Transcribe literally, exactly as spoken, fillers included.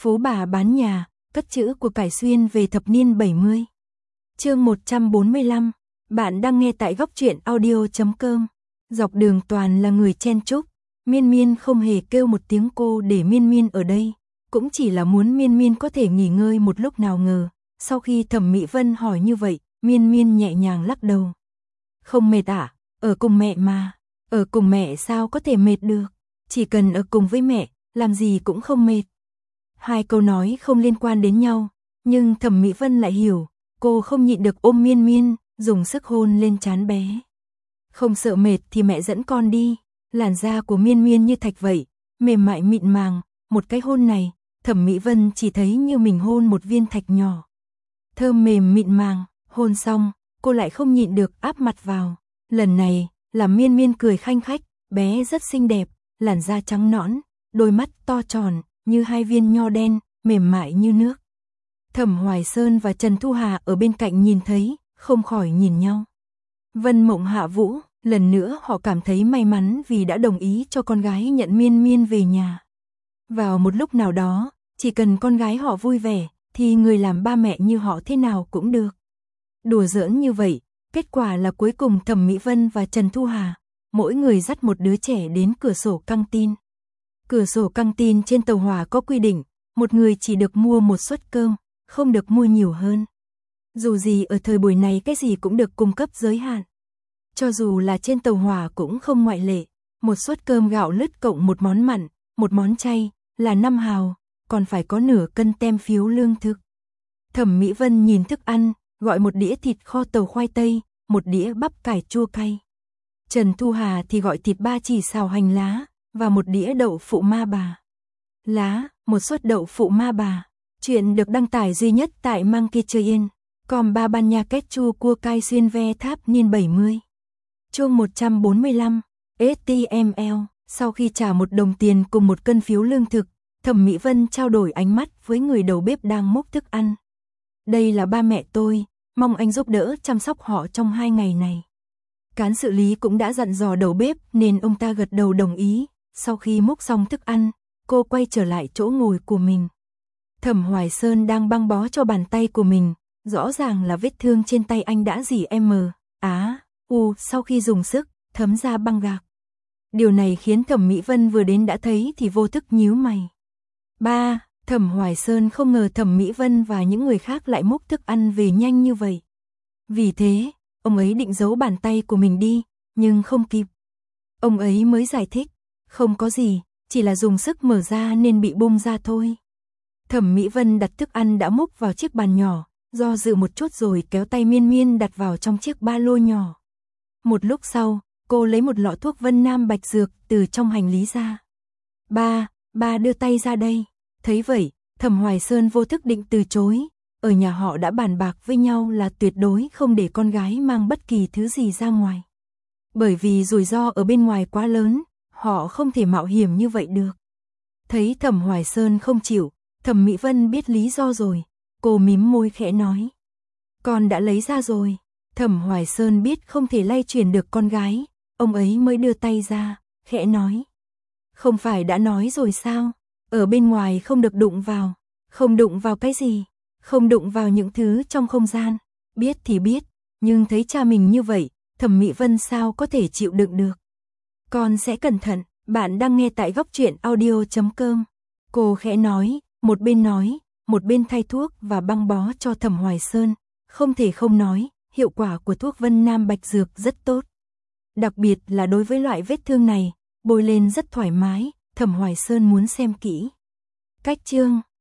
Phú bà bán nhà, cất chữ của cải xuyên về thập niên bảy mươi. Chương một trăm bốn mươi lăm, bạn đang nghe tại góc truyện audio chấm com. Dọc đường toàn là người chen chúc, Miên Miên không hề kêu một tiếng cô để Miên Miên ở đây, cũng chỉ là muốn Miên Miên có thể nghỉ ngơi một lúc. Nào ngờ, sau khi Thẩm Mỹ Vân hỏi như vậy, Miên Miên nhẹ nhàng lắc đầu. Không mệt à? Ở cùng mẹ mà. Ở cùng mẹ sao có thể mệt được? Chỉ cần ở cùng với mẹ, làm gì cũng không mệt. Hai câu nói không liên quan đến nhau, nhưng Thẩm Mỹ Vân lại hiểu, cô không nhịn được ôm Miên Miên, dùng sức hôn lên trán bé. Không sợ mệt thì mẹ dẫn con đi. Làn da của Miên Miên như thạch vậy, mềm mại mịn màng, một cái hôn này, Thẩm Mỹ Vân chỉ thấy như mình hôn một viên thạch nhỏ. Thơm mềm mịn màng, hôn xong, cô lại không nhịn được áp mặt vào. Lần này, làm Miên Miên cười khanh khách, bé rất xinh đẹp, làn da trắng nõn, đôi mắt to tròn, như hai viên nho đen, mềm mại như nước. Thẩm Hoài Sơn và Trần Thu Hà ở bên cạnh nhìn thấy, không khỏi nhìn nhau. Vân Mộng Hạ Vũ, lần nữa họ cảm thấy may mắn vì đã đồng ý cho con gái nhận Miên Miên về nhà. Vào một lúc nào đó, chỉ cần con gái họ vui vẻ, thì người làm ba mẹ như họ thế nào cũng được. Đùa giỡn như vậy, kết quả là cuối cùng Thẩm Mỹ Vân và Trần Thu Hà, mỗi người dắt một đứa trẻ đến cửa sổ căng tin. Cửa sổ căng tin trên tàu hỏa có quy định, một người chỉ được mua một suất cơm, không được mua nhiều hơn. Dù gì ở thời buổi này cái gì cũng được cung cấp giới hạn. Cho dù là trên tàu hỏa cũng không ngoại lệ, một suất cơm gạo lứt cộng một món mặn, một món chay, là năm hào, còn phải có nửa cân tem phiếu lương thực. Thẩm Mỹ Vân nhìn thức ăn, gọi một đĩa thịt kho tàu khoai tây, một đĩa bắp cải chua cay. Trần Thu Hà thì gọi thịt ba chỉ xào hành lá, và một đĩa đậu phụ ma bà. Lá, một suất đậu phụ ma bà. Chuyện được đăng tải duy nhất tại Monkey Train, com ba ban nha kết chua cua cay xuyên ve tháp niên bảy mươi. Chương một trăm bốn mươi lăm, ét tê em lờ, sau khi trả một đồng tiền cùng một cân phiếu lương thực, Thẩm Mỹ Vân trao đổi ánh mắt với người đầu bếp đang múc thức ăn. Đây là ba mẹ tôi, mong anh giúp đỡ chăm sóc họ trong hai ngày này. Cán xử lý cũng đã dặn dò đầu bếp nên ông ta gật đầu đồng ý. Sau khi múc xong thức ăn, cô quay trở lại chỗ ngồi của mình. Thẩm Hoài Sơn đang băng bó cho bàn tay của mình, rõ ràng là vết thương trên tay anh đã dỉ em á, u sau khi dùng sức, thấm ra băng gạc. Điều này khiến Thẩm Mỹ Vân vừa đến đã thấy thì vô thức nhíu mày. Ba, Thẩm Hoài Sơn không ngờ Thẩm Mỹ Vân và những người khác lại múc thức ăn về nhanh như vậy. Vì thế, ông ấy định giấu bàn tay của mình đi, nhưng không kịp. Ông ấy mới giải thích, không có gì, chỉ là dùng sức mở ra nên bị bung ra thôi. Thẩm Mỹ Vân đặt thức ăn đã múc vào chiếc bàn nhỏ, do dự một chút rồi kéo tay Miên Miên đặt vào trong chiếc ba lô nhỏ. Một lúc sau, cô lấy một lọ thuốc Vân Nam Bạch Dược từ trong hành lý ra. Ba, ba đưa tay ra đây. Thấy vậy, Thẩm Hoài Sơn vô thức định từ chối. Ở nhà họ đã bàn bạc với nhau là tuyệt đối không để con gái mang bất kỳ thứ gì ra ngoài. Bởi vì rủi ro ở bên ngoài quá lớn, họ không thể mạo hiểm như vậy được. Thấy Thẩm Hoài Sơn không chịu, Thẩm Mỹ Vân biết lý do rồi. Cô mím môi khẽ nói. Con đã lấy ra rồi. Thẩm Hoài Sơn biết không thể lay chuyển được con gái. Ông ấy mới đưa tay ra, khẽ nói. Không phải đã nói rồi sao? Ở bên ngoài không được đụng vào. Không đụng vào cái gì? Không đụng vào những thứ trong không gian. Biết thì biết, nhưng thấy cha mình như vậy, Thẩm Mỹ Vân sao có thể chịu đựng được. Con sẽ cẩn thận, bạn đang nghe tại góc truyện audio chấm com. Cô khẽ nói, một bên nói, một bên thay thuốc và băng bó cho Thẩm Hoài Sơn. Không thể không nói, hiệu quả của thuốc Vân Nam Bạch Dược rất tốt. Đặc biệt là đối với loại vết thương này, bôi lên rất thoải mái, Thẩm Hoài Sơn muốn xem kỹ. Cách chương,